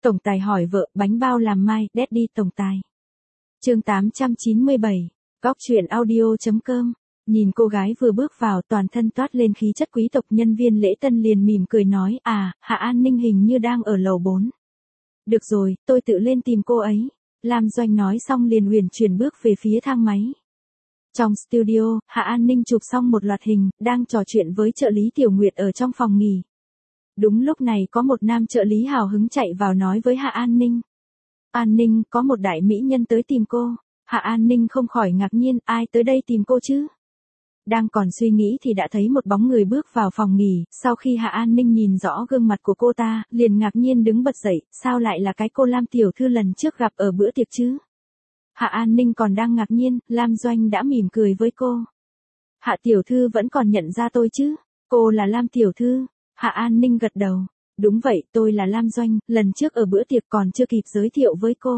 Tổng tài hỏi vợ, bánh bao làm mai, Daddy tổng tài. Chương 897, Góc truyện audio.com. Nhìn cô gái vừa bước vào toàn thân toát lên khí chất quý tộc, nhân viên lễ tân liền mỉm cười nói, Hạ An Ninh hình như đang ở lầu 4. Được rồi, tôi tự lên tìm cô ấy. Lam Doanh nói xong liền uyển chuyển bước về phía thang máy. Trong studio, Hạ An Ninh chụp xong một loạt hình, đang trò chuyện với trợ lý Tiểu Nguyệt ở trong phòng nghỉ. Đúng lúc này có một nam trợ lý hào hứng chạy vào nói với Hạ An Ninh. An Ninh, có một đại mỹ nhân tới tìm cô. Hạ An Ninh không khỏi ngạc nhiên, ai tới đây tìm cô chứ? Đang còn suy nghĩ thì đã thấy một bóng người bước vào phòng nghỉ, sau khi Hạ An Ninh nhìn rõ gương mặt của cô ta, liền ngạc nhiên đứng bật dậy, sao lại là cái cô Lam tiểu thư lần trước gặp ở bữa tiệc chứ? Hạ An Ninh còn đang ngạc nhiên, Lam Doanh đã mỉm cười với cô. Hạ tiểu thư vẫn còn nhận ra tôi chứ? Cô là Lam tiểu thư? Hạ An Ninh gật đầu. Đúng vậy, tôi là Lam Doanh, lần trước ở bữa tiệc còn chưa kịp giới thiệu với cô.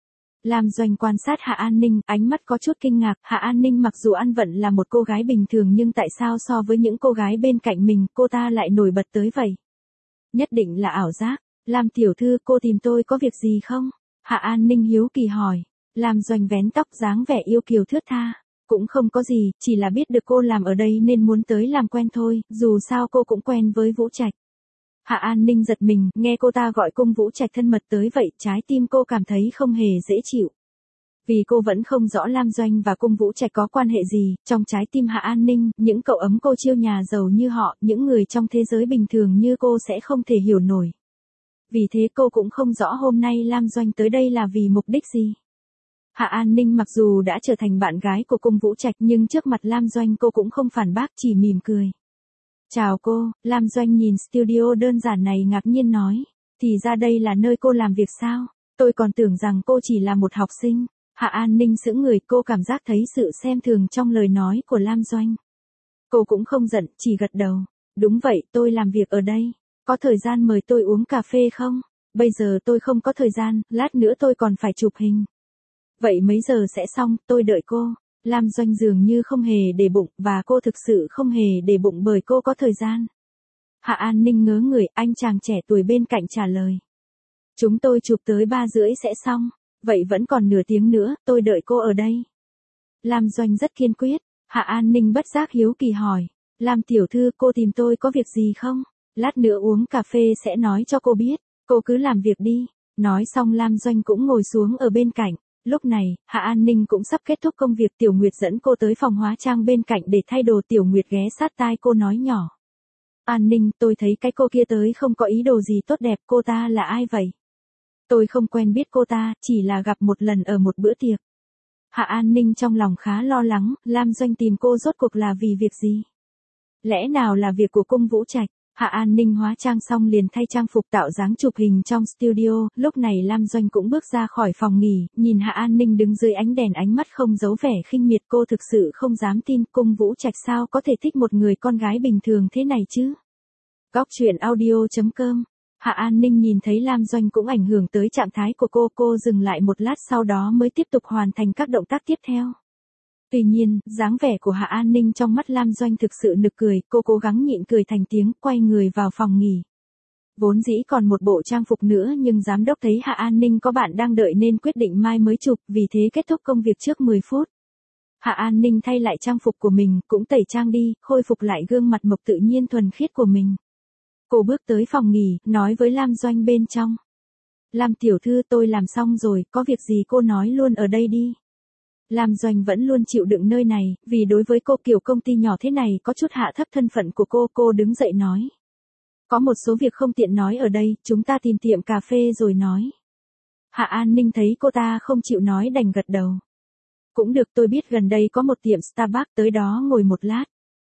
Lam Doanh quan sát Hạ An Ninh, ánh mắt có chút kinh ngạc, Hạ An Ninh mặc dù ăn vận là một cô gái bình thường nhưng tại sao so với những cô gái bên cạnh mình, cô ta lại nổi bật tới vậy? Nhất định là ảo giác. Lam tiểu thư, cô tìm tôi có việc gì không? Hạ An Ninh hiếu kỳ hỏi. Lam Doanh vén tóc dáng vẻ yêu kiều thướt tha. Cũng không có gì, chỉ là biết được cô làm ở đây nên muốn tới làm quen thôi, dù sao cô cũng quen với Vũ Trạch. Hạ An Ninh giật mình, nghe cô ta gọi cung Vũ Trạch thân mật tới vậy, trái tim cô cảm thấy không hề dễ chịu. Vì cô vẫn không rõ Lam Doanh và cung Vũ Trạch có quan hệ gì, trong trái tim Hạ An Ninh, những cậu ấm cô chiêu nhà giàu như họ, những người trong thế giới bình thường như cô sẽ không thể hiểu nổi. Vì thế cô cũng không rõ hôm nay Lam Doanh tới đây là vì mục đích gì. Hạ An Ninh mặc dù đã trở thành bạn gái của cung Vũ Trạch nhưng trước mặt Lam Doanh cô cũng không phản bác, chỉ mỉm cười. Chào cô, Lam Doanh nhìn studio đơn giản này ngạc nhiên nói. Thì ra đây là nơi cô làm việc sao? Tôi còn tưởng rằng cô chỉ là một học sinh. Hạ An Ninh sững người, cô cảm giác thấy sự xem thường trong lời nói của Lam Doanh. Cô cũng không giận, chỉ gật đầu. Đúng vậy, tôi làm việc ở đây. Có thời gian mời tôi uống cà phê không? Bây giờ tôi không có thời gian, lát nữa tôi còn phải chụp hình. Vậy mấy giờ sẽ xong, tôi đợi cô. Lam Doanh dường như không hề để bụng, và cô thực sự không hề để bụng bởi cô có thời gian. Hạ An Ninh ngớ người, anh chàng trẻ tuổi bên cạnh trả lời. Chúng tôi chụp tới 3:30 sẽ xong, vậy vẫn còn nửa tiếng nữa, tôi đợi cô ở đây. Lam Doanh rất kiên quyết, Hạ An Ninh bất giác hiếu kỳ hỏi. Lam tiểu thư, cô tìm tôi có việc gì không? Lát nữa uống cà phê sẽ nói cho cô biết, cô cứ làm việc đi. Nói xong Lam Doanh cũng ngồi xuống ở bên cạnh. Lúc này, Hạ An Ninh cũng sắp kết thúc công việc, Tiểu Nguyệt dẫn cô tới phòng hóa trang bên cạnh để thay đồ. Tiểu Nguyệt ghé sát tai cô nói nhỏ. An Ninh, tôi thấy cái cô kia tới không có ý đồ gì tốt đẹp, cô ta là ai vậy? Tôi không quen biết cô ta, chỉ là gặp một lần ở một bữa tiệc. Hạ An Ninh trong lòng khá lo lắng, Lam Doanh tìm cô rốt cuộc là vì việc gì? Lẽ nào là việc của cung Vũ Trạch? Hạ An Ninh hóa trang xong liền thay trang phục tạo dáng chụp hình trong studio, lúc này Lam Doanh cũng bước ra khỏi phòng nghỉ, nhìn Hạ An Ninh đứng dưới ánh đèn, ánh mắt không giấu vẻ khinh miệt, cô thực sự không dám tin cung Vũ Trạch sao có thể thích một người con gái bình thường thế này chứ. Góc truyện audio.com. Hạ An Ninh nhìn thấy Lam Doanh cũng ảnh hưởng tới trạng thái của cô dừng lại một lát sau đó mới tiếp tục hoàn thành các động tác tiếp theo. Tuy nhiên, dáng vẻ của Hạ An Ninh trong mắt Lam Doanh thực sự nực cười, cô cố gắng nhịn cười thành tiếng, quay người vào phòng nghỉ. Vốn dĩ còn một bộ trang phục nữa nhưng giám đốc thấy Hạ An Ninh có bạn đang đợi nên quyết định mai mới chụp, vì thế kết thúc công việc trước 10 phút. Hạ An Ninh thay lại trang phục của mình, cũng tẩy trang đi, khôi phục lại gương mặt mộc tự nhiên thuần khiết của mình. Cô bước tới phòng nghỉ, nói với Lam Doanh bên trong. Lam tiểu thư, tôi làm xong rồi, có việc gì cô nói luôn ở đây đi. Lam Doanh vẫn luôn chịu đựng nơi này, vì đối với cô kiểu công ty nhỏ thế này có chút hạ thấp thân phận của cô đứng dậy nói. Có một số việc không tiện nói ở đây, chúng ta tìm tiệm cà phê rồi nói. Hạ An Ninh thấy cô ta không chịu nói đành gật đầu. Cũng được, tôi biết gần đây có một tiệm Starbucks, tới đó ngồi một lát.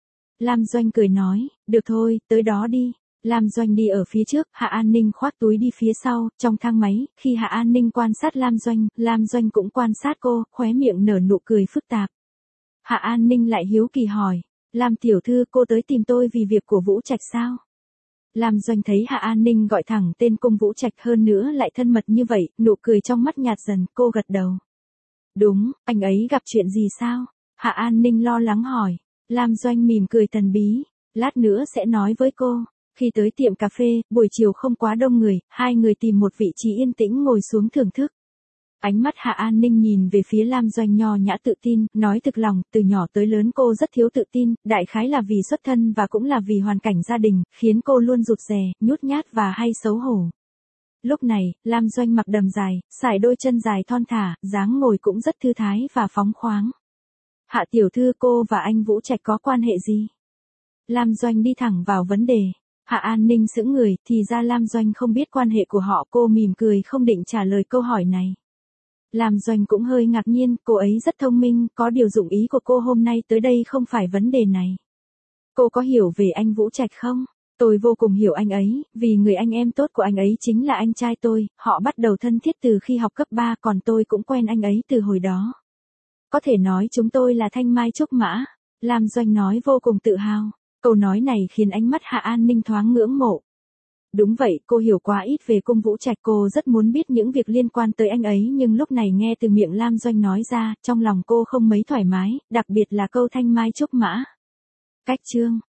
Lam Doanh cười nói, được thôi, tới đó đi. Lam Doanh đi ở phía trước, Hạ An Ninh khoác túi đi phía sau, trong thang máy, khi Hạ An Ninh quan sát Lam Doanh cũng quan sát cô, khóe miệng nở nụ cười phức tạp. Hạ An Ninh lại hiếu kỳ hỏi, Lam tiểu thư, cô tới tìm tôi vì việc của Vũ Trạch sao? Lam Doanh thấy Hạ An Ninh gọi thẳng tên cung Vũ Trạch, hơn nữa lại thân mật như vậy, nụ cười trong mắt nhạt dần, cô gật đầu. Đúng, anh ấy gặp chuyện gì sao? Hạ An Ninh lo lắng hỏi. Lam Doanh mỉm cười thần bí, lát nữa sẽ nói với cô. Khi tới tiệm cà phê, buổi chiều không quá đông người, hai người tìm một vị trí yên tĩnh ngồi xuống thưởng thức. Ánh mắt Hạ An Ninh nhìn về phía Lam Doanh nho nhã tự tin, nói thực lòng, từ nhỏ tới lớn cô rất thiếu tự tin, đại khái là vì xuất thân và cũng là vì hoàn cảnh gia đình, khiến cô luôn rụt rè, nhút nhát và hay xấu hổ. Lúc này, Lam Doanh mặc đầm dài, sải đôi chân dài thon thả, dáng ngồi cũng rất thư thái và phóng khoáng. Hạ tiểu thư, cô và anh Vũ Trạch có quan hệ gì? Lam Doanh đi thẳng vào vấn đề. Hạ An Ninh sững người, thì ra Lam Doanh không biết quan hệ của họ, cô mỉm cười không định trả lời câu hỏi này. Lam Doanh cũng hơi ngạc nhiên, cô ấy rất thông minh, có điều dụng ý của cô hôm nay tới đây không phải vấn đề này. Cô có hiểu về anh Vũ Trạch không? Tôi vô cùng hiểu anh ấy, vì người anh em tốt của anh ấy chính là anh trai tôi, họ bắt đầu thân thiết từ khi học cấp 3, còn tôi cũng quen anh ấy từ hồi đó. Có thể nói chúng tôi là thanh mai trúc mã, Lam Doanh nói vô cùng tự hào. Câu nói này khiến ánh mắt Hạ An Ninh thoáng ngưỡng mộ. Đúng vậy, cô hiểu quá ít về cung Vũ Trạch, cô rất muốn biết những việc liên quan tới anh ấy, nhưng lúc này nghe từ miệng Lam Doanh nói ra, trong lòng cô không mấy thoải mái, đặc biệt là câu thanh mai trúc mã. Cách chương